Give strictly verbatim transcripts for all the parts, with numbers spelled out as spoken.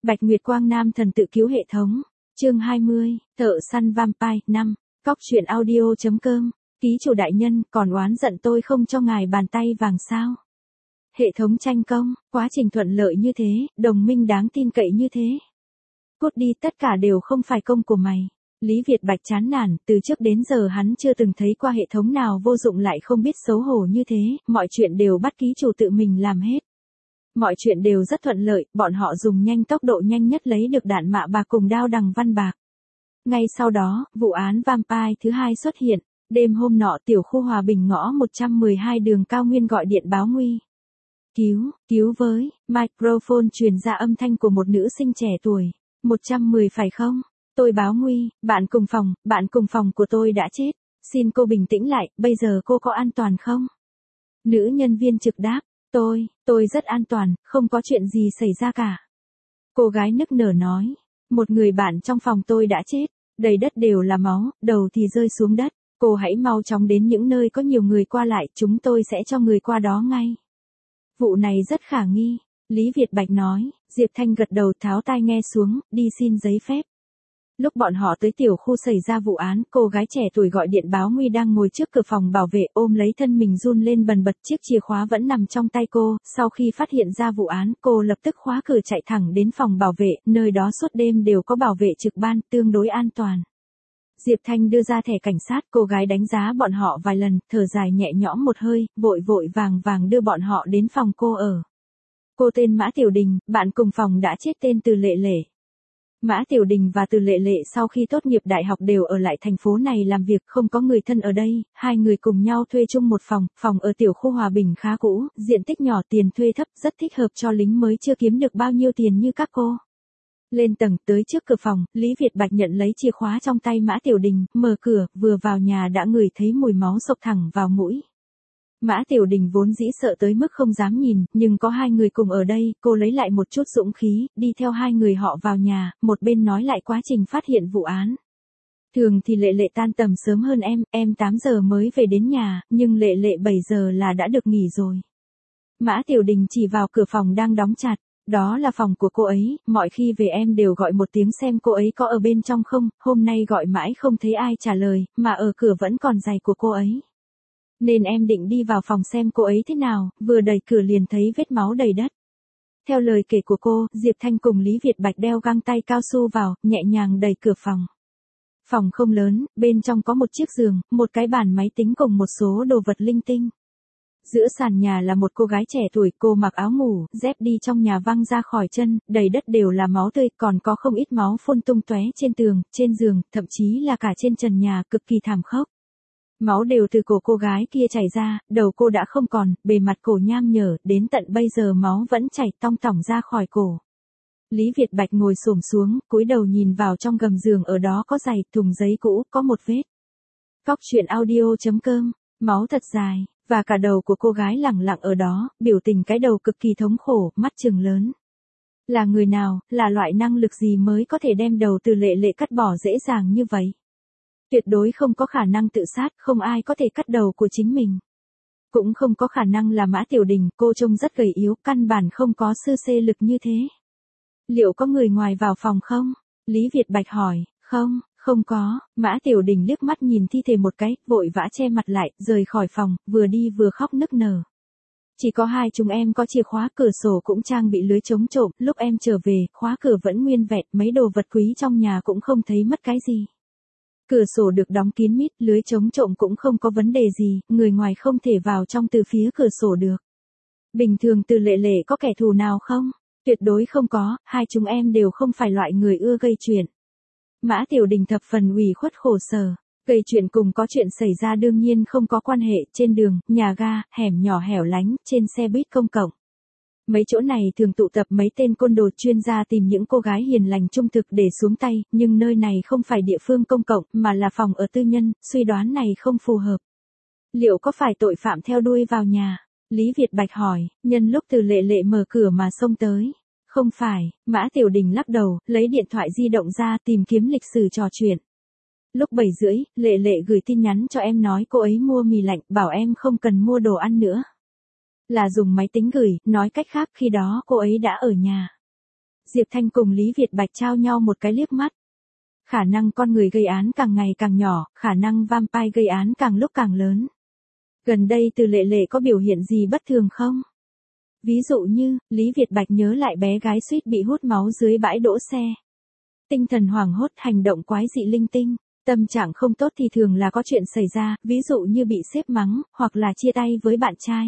Bạch Nguyệt Quang Nam thần tự cứu hệ thống. Chương hai mươi, Thợ săn vampire năm. Cóc truyện audio.com. Ký chủ đại nhân, còn oán giận tôi không cho ngài bàn tay vàng sao? Hệ thống tranh công, quá trình thuận lợi như thế, đồng minh đáng tin cậy như thế. Cút đi, tất cả đều không phải công của mày. Lý Việt Bạch chán nản, từ trước đến giờ hắn chưa từng thấy qua hệ thống nào vô dụng lại không biết xấu hổ như thế, mọi chuyện đều bắt ký chủ tự mình làm hết. Mọi chuyện đều rất thuận lợi, bọn họ dùng nhanh tốc độ nhanh nhất lấy được đạn mạ bạc cùng đao đằng văn bạc. Ngay sau đó, vụ án vampire thứ hai xuất hiện, đêm hôm nọ tiểu khu Hòa Bình ngõ một trăm mười hai đường Cao Nguyên gọi điện báo nguy. Cứu, cứu với, microphone truyền ra âm thanh của một nữ sinh trẻ tuổi, một trăm mười phải không? Tôi báo nguy, bạn cùng phòng, bạn cùng phòng của tôi đã chết, xin cô bình tĩnh lại, bây giờ cô có an toàn không? Nữ nhân viên trực đáp, tôi, tôi rất an toàn, không có chuyện gì xảy ra cả. Cô gái nức nở nói, một người bạn trong phòng tôi đã chết, đầy đất đều là máu, đầu thì rơi xuống đất, cô hãy mau chóng đến những nơi có nhiều người qua lại, chúng tôi sẽ cho người qua đó ngay. Vụ này rất khả nghi, Lý Việt Bạch nói, Diệp Thanh gật đầu tháo tai nghe xuống, đi xin giấy phép. Lúc bọn họ tới tiểu khu xảy ra vụ án, cô gái trẻ tuổi gọi điện báo nguy đang ngồi trước cửa phòng bảo vệ ôm lấy thân mình run lên bần bật, chiếc chìa khóa vẫn nằm trong tay cô, sau khi phát hiện ra vụ án, cô lập tức khóa cửa chạy thẳng đến phòng bảo vệ, nơi đó suốt đêm đều có bảo vệ trực ban, tương đối an toàn. Diệp Thanh đưa ra thẻ cảnh sát, cô gái đánh giá bọn họ vài lần, thở dài nhẹ nhõm một hơi, vội vội vàng vàng đưa bọn họ đến phòng cô ở. Cô tên Mã Tiểu Đình, bạn cùng phòng đã chết tên Từ Lệ Lệ. Mã Tiểu Đình và Từ Lệ Lệ sau khi tốt nghiệp đại học đều ở lại thành phố này làm việc, không có người thân ở đây, hai người cùng nhau thuê chung một phòng, phòng ở tiểu khu Hòa Bình khá cũ, diện tích nhỏ, tiền thuê thấp, rất thích hợp cho lính mới chưa kiếm được bao nhiêu tiền như các cô. Lên tầng, tới trước cửa phòng, Lý Việt Bạch nhận lấy chìa khóa trong tay Mã Tiểu Đình, mở cửa, vừa vào nhà đã ngửi thấy mùi máu xộc thẳng vào mũi. Mã Tiểu Đình vốn dĩ sợ tới mức không dám nhìn, nhưng có hai người cùng ở đây, cô lấy lại một chút dũng khí, đi theo hai người họ vào nhà, một bên nói lại quá trình phát hiện vụ án. Thường thì Lệ Lệ tan tầm sớm hơn em, em tám giờ mới về đến nhà, nhưng Lệ Lệ bảy giờ là đã được nghỉ rồi. Mã Tiểu Đình chỉ vào cửa phòng đang đóng chặt, đó là phòng của cô ấy, mọi khi về em đều gọi một tiếng xem cô ấy có ở bên trong không, hôm nay gọi mãi không thấy ai trả lời, mà ở cửa vẫn còn giày của cô ấy. Nên em định đi vào phòng xem cô ấy thế nào, vừa đẩy cửa liền thấy vết máu đầy đất. Theo lời kể của cô, Diệp Thanh cùng Lý Việt Bạch đeo găng tay cao su vào, nhẹ nhàng đẩy cửa phòng. Phòng không lớn, bên trong có một chiếc giường, một cái bàn máy tính cùng một số đồ vật linh tinh. Giữa sàn nhà là một cô gái trẻ tuổi, cô mặc áo ngủ, dép đi trong nhà văng ra khỏi chân, đầy đất đều là máu tươi, còn có không ít máu phun tung tóe trên tường, trên giường, thậm chí là cả trên trần nhà, cực kỳ thảm khốc. Máu đều từ cổ cô gái kia chảy ra, đầu cô đã không còn, bề mặt cổ nham nhở, đến tận bây giờ máu vẫn chảy tong tỏng ra khỏi cổ. Lý Việt Bạch ngồi xổm xuống, cúi đầu nhìn vào trong gầm giường, ở đó có giày, thùng giấy cũ, có một vết. Cóc truyện audio.com, máu thật dài, và cả đầu của cô gái lẳng lặng ở đó, biểu tình cái đầu cực kỳ thống khổ, mắt trừng lớn. Là người nào, là loại năng lực gì mới có thể đem đầu Từ Lệ Lệ cắt bỏ dễ dàng như vậy? Tuyệt đối không có khả năng tự sát, không ai có thể cắt đầu của chính mình. Cũng không có khả năng là Mã Tiểu Đình, cô trông rất gầy yếu, căn bản không có sư xê lực như thế. Liệu có người ngoài vào phòng không? Lý Việt Bạch hỏi, không, không có, Mã Tiểu Đình liếc mắt nhìn thi thể một cái, vội vã che mặt lại, rời khỏi phòng, vừa đi vừa khóc nức nở. Chỉ có hai chúng em có chìa khóa, cửa sổ cũng trang bị lưới chống trộm, lúc em trở về, khóa cửa vẫn nguyên vẹn, mấy đồ vật quý trong nhà cũng không thấy mất cái gì. Cửa sổ được đóng kín mít, lưới chống trộm cũng không có vấn đề gì, người ngoài không thể vào trong từ phía cửa sổ được. Bình thường Từ Lệ Lệ có kẻ thù nào không? Tuyệt đối không có, hai chúng em đều không phải loại người ưa gây chuyện. Mã Tiểu Đình thập phần ủy khuất khổ sở, gây chuyện cùng có chuyện xảy ra đương nhiên không có quan hệ, trên đường, nhà ga, hẻm nhỏ hẻo lánh, trên xe buýt công cộng. Mấy chỗ này thường tụ tập mấy tên côn đồ chuyên gia tìm những cô gái hiền lành trung thực để xuống tay, nhưng nơi này không phải địa phương công cộng, mà là phòng ở tư nhân, suy đoán này không phù hợp. Liệu có phải tội phạm theo đuôi vào nhà? Lý Việt Bạch hỏi, nhân lúc Từ Lệ Lệ mở cửa mà xông tới. Không phải, Mã Tiểu Đình lắc đầu, lấy điện thoại di động ra tìm kiếm lịch sử trò chuyện. Lúc bảy rưỡi, Lệ Lệ gửi tin nhắn cho em nói cô ấy mua mì lạnh, bảo em không cần mua đồ ăn nữa. Là dùng máy tính gửi, nói cách khác khi đó cô ấy đã ở nhà. Diệp Thanh cùng Lý Việt Bạch trao nhau một cái liếc mắt. Khả năng con người gây án càng ngày càng nhỏ, khả năng vampire gây án càng lúc càng lớn. Gần đây Từ Lệ Lệ có biểu hiện gì bất thường không? Ví dụ như, Lý Việt Bạch nhớ lại bé gái suýt bị hút máu dưới bãi đỗ xe. Tinh thần hoảng hốt, hành động quái dị linh tinh. Tâm trạng không tốt thì thường là có chuyện xảy ra, ví dụ như bị sếp mắng, hoặc là chia tay với bạn trai.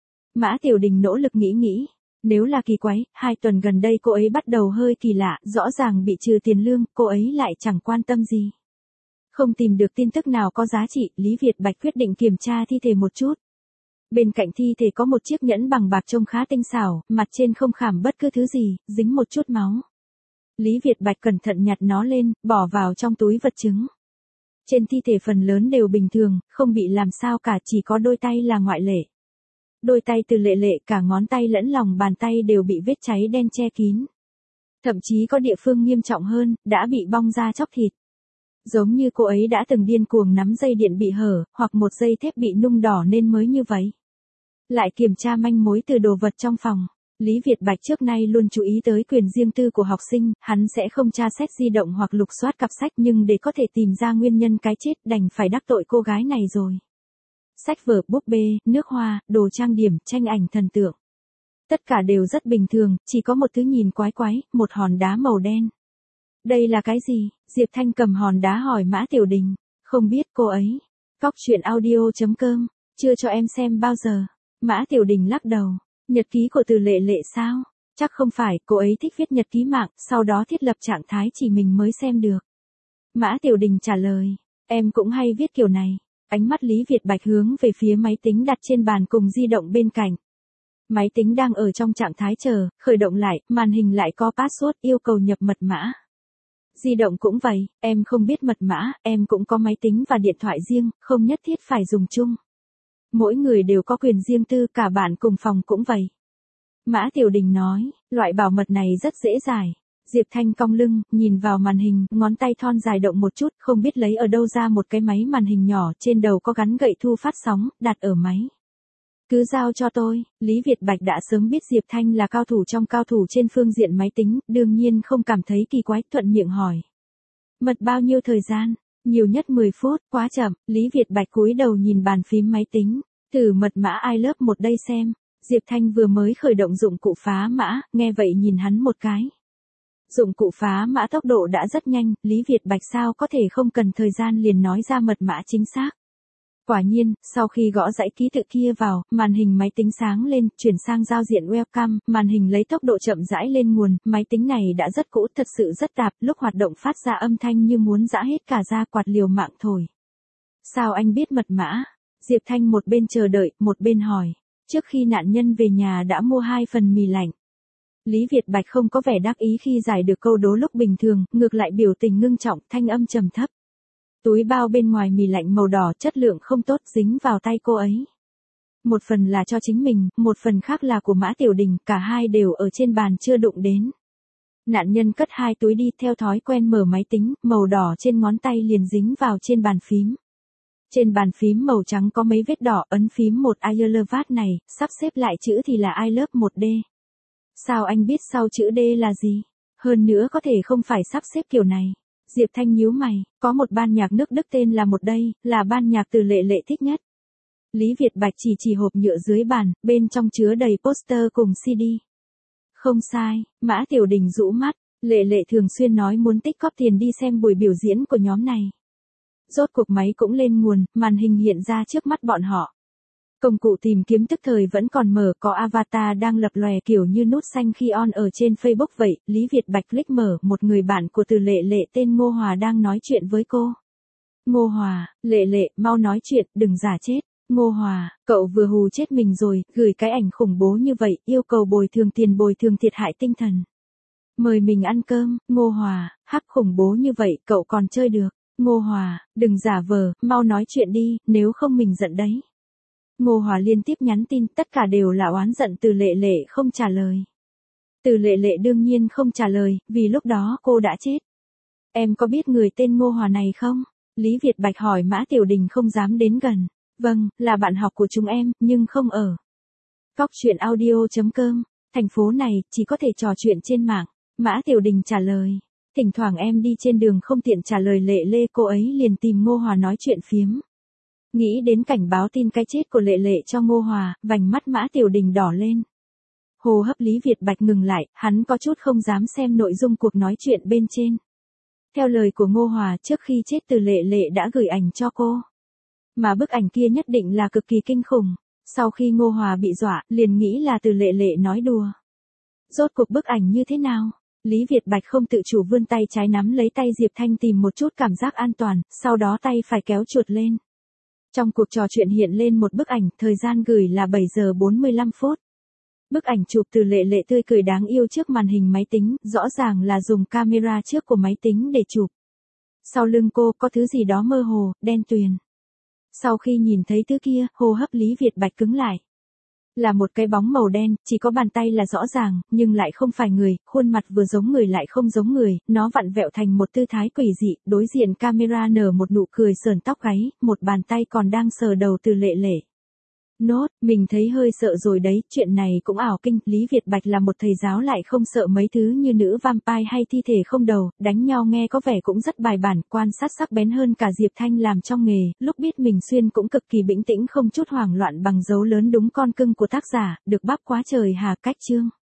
Mã Tiểu Đình nỗ lực nghĩ nghĩ. Nếu là kỳ quái, hai tuần gần đây cô ấy bắt đầu hơi kỳ lạ, rõ ràng bị trừ tiền lương, cô ấy lại chẳng quan tâm gì. Không tìm được tin tức nào có giá trị, Lý Việt Bạch quyết định kiểm tra thi thể một chút. Bên cạnh thi thể có một chiếc nhẫn bằng bạc trông khá tinh xảo, mặt trên không khảm bất cứ thứ gì, dính một chút máu. Lý Việt Bạch cẩn thận nhặt nó lên, bỏ vào trong túi vật chứng. Trên thi thể phần lớn đều bình thường, không bị làm sao cả, chỉ có đôi tay là ngoại lệ. Đôi tay Từ Lệ Lệ cả ngón tay lẫn lòng bàn tay đều bị vết cháy đen che kín. Thậm chí có địa phương nghiêm trọng hơn, đã bị bong ra chóc thịt. Giống như cô ấy đã từng điên cuồng nắm dây điện bị hở, hoặc một dây thép bị nung đỏ nên mới như vậy. Lại kiểm tra manh mối từ đồ vật trong phòng. Lý Việt Bạch trước nay luôn chú ý tới quyền riêng tư của học sinh, hắn sẽ không tra xét di động hoặc lục soát cặp sách, nhưng để có thể tìm ra nguyên nhân cái chết đành phải đắc tội cô gái này rồi. Sách vở, búp bê, nước hoa, đồ trang điểm, tranh ảnh thần tượng. Tất cả đều rất bình thường, chỉ có một thứ nhìn quái quái, một hòn đá màu đen. Đây là cái gì? Diệp Thanh cầm hòn đá hỏi Mã Tiểu Đình. Không biết cô ấy. Cóc truyện audio chấm com, chưa cho em xem bao giờ. Mã Tiểu Đình lắc đầu. Nhật ký của Từ Lệ Lệ sao? Chắc không phải, cô ấy thích viết nhật ký mạng, sau đó thiết lập trạng thái chỉ mình mới xem được. Mã Tiểu Đình trả lời. Em cũng hay viết kiểu này. Ánh mắt Lý Việt Bạch hướng về phía máy tính đặt trên bàn cùng di động bên cạnh. Máy tính đang ở trong trạng thái chờ, khởi động lại, màn hình lại có password yêu cầu nhập mật mã. Di động cũng vậy, em không biết mật mã, em cũng có máy tính và điện thoại riêng, không nhất thiết phải dùng chung. Mỗi người đều có quyền riêng tư, cả bạn cùng phòng cũng vậy. Mã Tiểu Đình nói, loại bảo mật này rất dễ giải. Diệp Thanh cong lưng, nhìn vào màn hình, ngón tay thon dài động một chút, không biết lấy ở đâu ra một cái máy màn hình nhỏ, trên đầu có gắn gậy thu phát sóng, đặt ở máy. Cứ giao cho tôi, Lý Việt Bạch đã sớm biết Diệp Thanh là cao thủ trong cao thủ trên phương diện máy tính, đương nhiên không cảm thấy kỳ quái, thuận miệng hỏi. Mật bao nhiêu thời gian? Nhiều nhất mười phút, quá chậm, Lý Việt Bạch cúi đầu nhìn bàn phím máy tính, thử mật mã I love một đây xem. Diệp Thanh vừa mới khởi động dụng cụ phá mã, nghe vậy nhìn hắn một cái. Dụng cụ phá mã tốc độ đã rất nhanh, Lý Việt Bạch sao có thể không cần thời gian liền nói ra mật mã chính xác. Quả nhiên, sau khi gõ dãy ký tự kia vào, màn hình máy tính sáng lên, chuyển sang giao diện welcome, màn hình lấy tốc độ chậm rãi lên nguồn, máy tính này đã rất cũ, thật sự rất đạp, lúc hoạt động phát ra âm thanh như muốn giã hết cả da, quạt liều mạng thổi. Sao anh biết mật mã? Diệp Thanh một bên chờ đợi, một bên hỏi. Trước khi nạn nhân về nhà đã mua hai phần mì lạnh. Lý Việt Bạch không có vẻ đắc ý khi giải được câu đố lúc bình thường, ngược lại biểu tình ngưng trọng, thanh âm trầm thấp. Túi bao bên ngoài mì lạnh màu đỏ chất lượng không tốt dính vào tay cô ấy. Một phần là cho chính mình, một phần khác là của Mã Tiểu Đình, cả hai đều ở trên bàn chưa đụng đến. Nạn nhân cất hai túi đi, theo thói quen mở máy tính, màu đỏ trên ngón tay liền dính vào trên bàn phím. Trên bàn phím màu trắng có mấy vết đỏ, ấn phím một I love này, sắp xếp lại chữ thì là I love một D. Sao anh biết sau chữ D là gì? Hơn nữa có thể không phải sắp xếp kiểu này. Diệp Thanh nhíu mày, có một ban nhạc nước Đức tên là một đây, là ban nhạc Từ Lệ Lệ thích nhất. Lý Việt Bạch chỉ chỉ hộp nhựa dưới bàn, bên trong chứa đầy poster cùng xê đê. Không sai, Mã Tiểu Đình rũ mắt, Lệ Lệ thường xuyên nói muốn tích góp tiền đi xem buổi biểu diễn của nhóm này. Rốt cuộc máy cũng lên nguồn, màn hình hiện ra trước mắt bọn họ. Công cụ tìm kiếm tức thời vẫn còn mở, có avatar đang lập lòe kiểu như nút xanh khi on ở trên Facebook vậy. Lý Việt Bạch click mở, một người bạn của Từ Lệ Lệ tên Ngô Hòa đang nói chuyện với cô. Ngô Hòa, Lệ Lệ, mau nói chuyện, đừng giả chết. Ngô Hòa, cậu vừa hù chết mình rồi, gửi cái ảnh khủng bố như vậy, yêu cầu bồi thường tiền bồi thường thiệt hại tinh thần. Mời mình ăn cơm, Ngô Hòa, hắc khủng bố như vậy, cậu còn chơi được. Ngô Hòa, đừng giả vờ, mau nói chuyện đi, nếu không mình giận đấy. Ngô Hòa liên tiếp nhắn tin, tất cả đều là oán giận Từ Lệ Lệ không trả lời. Từ Lệ Lệ đương nhiên không trả lời, vì lúc đó cô đã chết. Em có biết người tên Ngô Hòa này không? Lý Việt Bạch hỏi. Mã Tiểu Đình không dám đến gần. Vâng, là bạn học của chúng em, nhưng không ở. Cóc truyện audio chấm com, thành phố này, chỉ có thể trò chuyện trên mạng. Mã Tiểu Đình trả lời. Thỉnh thoảng em đi trên đường không tiện trả lời Lệ Lê, cô ấy liền tìm Ngô Hòa nói chuyện phiếm. Nghĩ đến cảnh báo tin cái chết của Lệ Lệ cho Ngô Hòa, vành mắt Mã Tiểu Đình đỏ lên. Hô hấp Lý Việt Bạch ngừng lại, hắn có chút không dám xem nội dung cuộc nói chuyện bên trên. Theo lời của Ngô Hòa, trước khi chết Từ Lệ Lệ đã gửi ảnh cho cô. Mà bức ảnh kia nhất định là cực kỳ kinh khủng. Sau khi Ngô Hòa bị dọa, liền nghĩ là Từ Lệ Lệ nói đùa. Rốt cuộc bức ảnh như thế nào? Lý Việt Bạch không tự chủ vươn tay trái nắm lấy tay Diệp Thanh tìm một chút cảm giác an toàn, sau đó tay phải kéo chuột lên. Trong cuộc trò chuyện hiện lên một bức ảnh, thời gian gửi là bảy giờ bốn mươi lăm phút. Bức ảnh chụp Từ Lệ Lệ tươi cười đáng yêu trước màn hình máy tính, rõ ràng là dùng camera trước của máy tính để chụp. Sau lưng cô có thứ gì đó mơ hồ, đen tuyền. Sau khi nhìn thấy thứ kia, hô hấp Lý Việt Bạch cứng lại. Là một cái bóng màu đen, chỉ có bàn tay là rõ ràng, nhưng lại không phải người, khuôn mặt vừa giống người lại không giống người, nó vặn vẹo thành một tư thái quỷ dị, đối diện camera nở một nụ cười sờn tóc gáy, một bàn tay còn đang sờ đầu Từ Lệ Lệ. Nốt, mình thấy hơi sợ rồi đấy, chuyện này cũng ảo kinh, Lý Việt Bạch là một thầy giáo lại không sợ mấy thứ như nữ vampire hay thi thể không đầu, đánh nhau nghe có vẻ cũng rất bài bản, quan sát sắc bén hơn cả Diệp Thanh làm trong nghề, lúc biết mình xuyên cũng cực kỳ bình tĩnh không chút hoảng loạn bằng dấu lớn đúng con cưng của tác giả, được bắp quá trời hà cách chương.